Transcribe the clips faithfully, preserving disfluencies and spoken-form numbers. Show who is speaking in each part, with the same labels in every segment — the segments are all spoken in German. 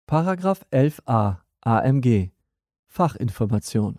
Speaker 1: Paragraph elf a A M G Fachinformation.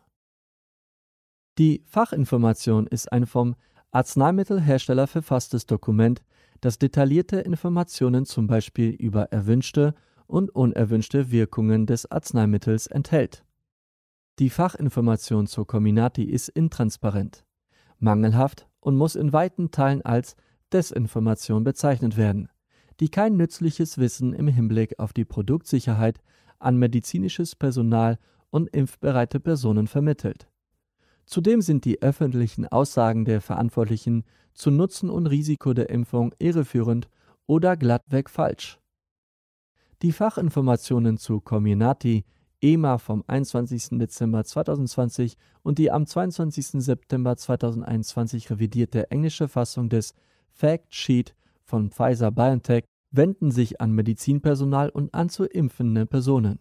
Speaker 1: Die Fachinformation ist ein vom Arzneimittelhersteller verfasstes Dokument, das detaillierte Informationen zum Beispiel über erwünschte und unerwünschte Wirkungen des Arzneimittels enthält. Die Fachinformation zur Comirnaty ist intransparent, mangelhaft und muss in weiten Teilen als Desinformation bezeichnet werden, die kein nützliches Wissen im Hinblick auf die Produktsicherheit an medizinisches Personal und impfbereite Personen vermittelt. Zudem sind die öffentlichen Aussagen der Verantwortlichen zu Nutzen und Risiko der Impfung irreführend oder glattweg falsch. Die Fachinformationen zu Comirnaty, E M A vom einundzwanzigsten Dezember zweitausendzwanzig und die am zweiundzwanzigsten September zweitausendeinundzwanzig revidierte englische Fassung des Fact Sheet von Pfizer-BioNTech wenden sich an Medizinpersonal und an zu impfende Personen.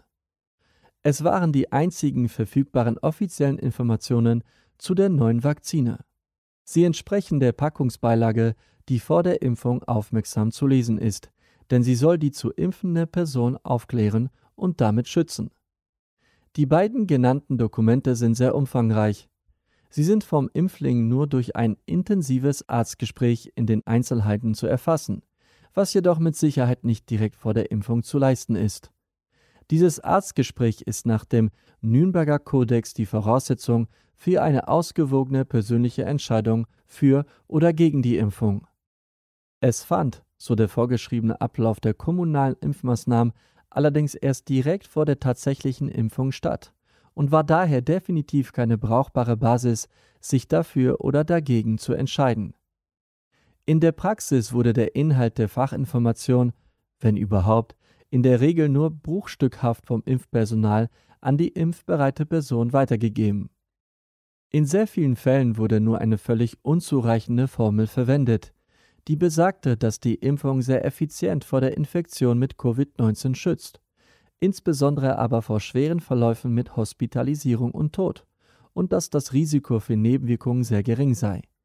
Speaker 1: Es waren die einzigen verfügbaren offiziellen Informationen zu der neuen Vakzine. Sie entsprechen der Packungsbeilage, die vor der Impfung aufmerksam zu lesen ist, denn sie soll die zu impfende Person aufklären und damit schützen. Die beiden genannten Dokumente sind sehr umfangreich. Sie sind vom Impfling nur durch ein intensives Arztgespräch in den Einzelheiten zu erfassen, was jedoch mit Sicherheit nicht direkt vor der Impfung zu leisten ist. Dieses Arztgespräch ist nach dem Nürnberger Kodex die Voraussetzung für eine ausgewogene persönliche Entscheidung für oder gegen die Impfung. Es fand, so der vorgeschriebene Ablauf der kommunalen Impfmaßnahmen, allerdings erst direkt vor der tatsächlichen Impfung statt und war daher definitiv keine brauchbare Basis, sich dafür oder dagegen zu entscheiden. In der Praxis wurde der Inhalt der Fachinformation, wenn überhaupt, in der Regel nur bruchstückhaft vom Impfpersonal an die impfbereite Person weitergegeben. In sehr vielen Fällen wurde nur eine völlig unzureichende Formel verwendet, die besagte, dass die Impfung sehr effizient vor der Infektion mit Covid neunzehn schützt, insbesondere aber vor schweren Verläufen mit Hospitalisierung und Tod, und dass das Risiko für Nebenwirkungen sehr gering sei.